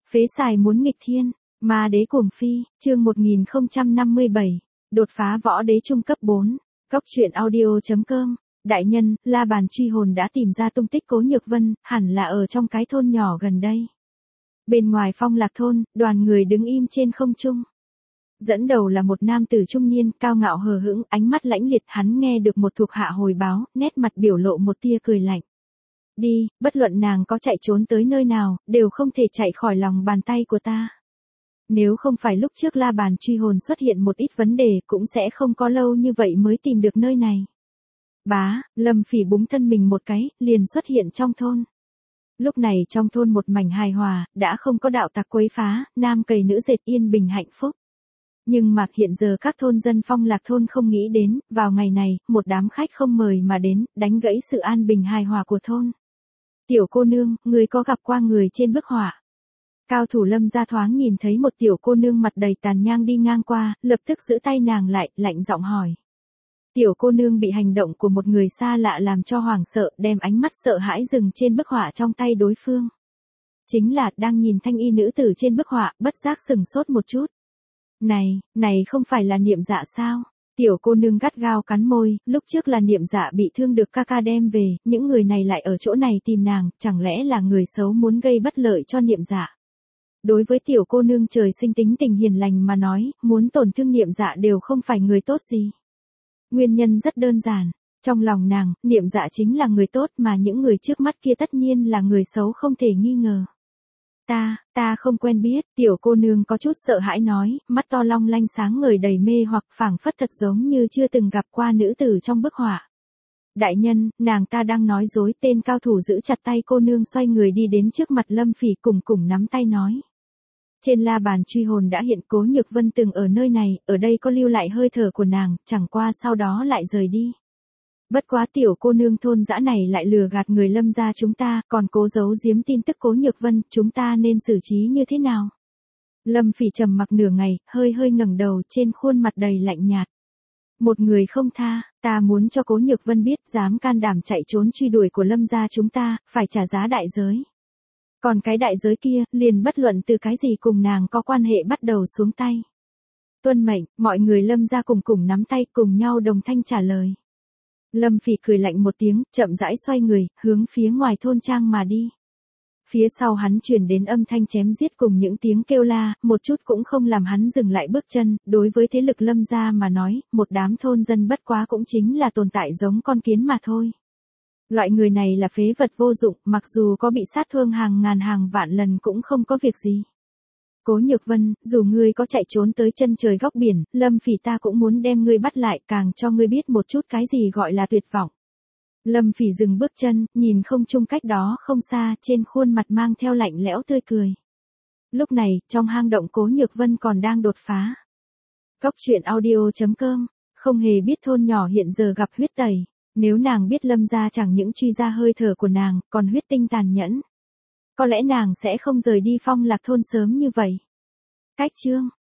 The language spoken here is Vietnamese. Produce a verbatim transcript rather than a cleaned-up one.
Phế xài muốn nghịch thiên, ma đế cuồng phi, chương một nghìn không trăm năm mươi bảy, đột phá võ đế trung cấp bốn, góc truyện audio.com, đại nhân, La Bàn truy hồn đã tìm ra tung tích Cố Nhược Vân, hẳn là ở trong cái thôn nhỏ gần đây. Bên ngoài Phong Lạc thôn, đoàn người đứng im trên không trung. Dẫn đầu là một nam tử trung niên, cao ngạo hờ hững, ánh mắt lãnh liệt, hắn nghe được một thuộc hạ hồi báo, nét mặt biểu lộ một tia cười lạnh. Đi, bất luận nàng có chạy trốn tới nơi nào, đều không thể chạy khỏi lòng bàn tay của ta. Nếu không phải lúc trước La Bàn truy hồn xuất hiện một ít vấn đề, cũng sẽ không có lâu như vậy mới tìm được nơi này. Bá, Lâm Phỉ búng thân mình một cái, liền xuất hiện trong thôn. Lúc này trong thôn một mảnh hài hòa, đã không có đạo tặc quấy phá, nam cày nữ dệt yên bình hạnh phúc. Nhưng mà hiện giờ các thôn dân Phong Lạc thôn không nghĩ đến, vào ngày này, một đám khách không mời mà đến, đánh gãy sự an bình hài hòa của thôn. Tiểu cô nương, người có gặp qua người trên bức họa? Cao thủ Lâm gia thoáng nhìn thấy một tiểu cô nương mặt đầy tàn nhang đi ngang qua, lập tức giữ tay nàng lại, lạnh giọng hỏi. Tiểu cô nương bị hành động của một người xa lạ làm cho hoảng sợ, đem ánh mắt sợ hãi dừng trên bức họa trong tay đối phương. Chính là, đang nhìn thanh y nữ tử trên bức họa, bất giác sừng sốt một chút. Này, này không phải là Niệm Dạ sao? Tiểu cô nương gắt gao cắn môi, lúc trước là Niệm Dạ bị thương được ca ca đem về, những người này lại ở chỗ này tìm nàng, chẳng lẽ là người xấu muốn gây bất lợi cho Niệm Dạ? Đối với tiểu cô nương trời sinh tính tình hiền lành mà nói, muốn tổn thương Niệm Dạ đều không phải người tốt gì. Nguyên nhân rất đơn giản, trong lòng nàng, Niệm Dạ chính là người tốt mà những người trước mắt kia tất nhiên là người xấu không thể nghi ngờ. Ta, ta không quen biết, tiểu cô nương có chút sợ hãi nói, mắt to long lanh sáng ngời đầy mê hoặc phảng phất thật giống như chưa từng gặp qua nữ tử trong bức họa. Đại nhân, nàng ta đang nói dối, tên cao thủ giữ chặt tay cô nương xoay người đi đến trước mặt Lâm Phỉ cùng cùng nắm tay nói. Trên La Bàn truy hồn đã hiện Cố Nhược Vân từng ở nơi này, ở đây có lưu lại hơi thở của nàng, chẳng qua sau đó lại rời đi. Bất quá tiểu cô nương thôn dã này lại lừa gạt người Lâm gia chúng ta, còn cố giấu giếm tin tức Cố Nhược Vân, chúng ta nên xử trí như thế nào? Lâm Phỉ trầm mặc nửa ngày, hơi hơi ngẩng đầu, trên khuôn mặt đầy lạnh nhạt. Một người không tha, ta muốn cho Cố Nhược Vân biết, dám can đảm chạy trốn truy đuổi của Lâm gia chúng ta, phải trả giá đại giới. Còn cái đại giới kia, liền bất luận từ cái gì cùng nàng có quan hệ bắt đầu xuống tay. Tuân mệnh, mọi người Lâm gia cùng cùng nắm tay, cùng nhau đồng thanh trả lời. Lâm Phỉ cười lạnh một tiếng, chậm rãi xoay người, hướng phía ngoài thôn trang mà đi. Phía sau hắn truyền đến âm thanh chém giết cùng những tiếng kêu la, một chút cũng không làm hắn dừng lại bước chân, đối với thế lực Lâm gia mà nói, một đám thôn dân bất quá cũng chính là tồn tại giống con kiến mà thôi. Loại người này là phế vật vô dụng, mặc dù có bị sát thương hàng ngàn hàng vạn lần cũng không có việc gì. Cố Nhược Vân, dù ngươi có chạy trốn tới chân trời góc biển, Lâm Phỉ ta cũng muốn đem ngươi bắt lại, càng cho ngươi biết một chút cái gì gọi là tuyệt vọng. Lâm Phỉ dừng bước chân, nhìn không trung cách đó không xa, trên khuôn mặt mang theo lạnh lẽo tươi cười. Lúc này, trong hang động Cố Nhược Vân còn đang đột phá. Góc truyện audio.com, không hề biết thôn nhỏ hiện giờ gặp huyết tẩy. Nếu nàng biết Lâm gia chẳng những truy ra hơi thở của nàng, còn huyết tinh tàn nhẫn. Có lẽ nàng sẽ không rời đi Phong Lạc thôn sớm như vậy. Cách chương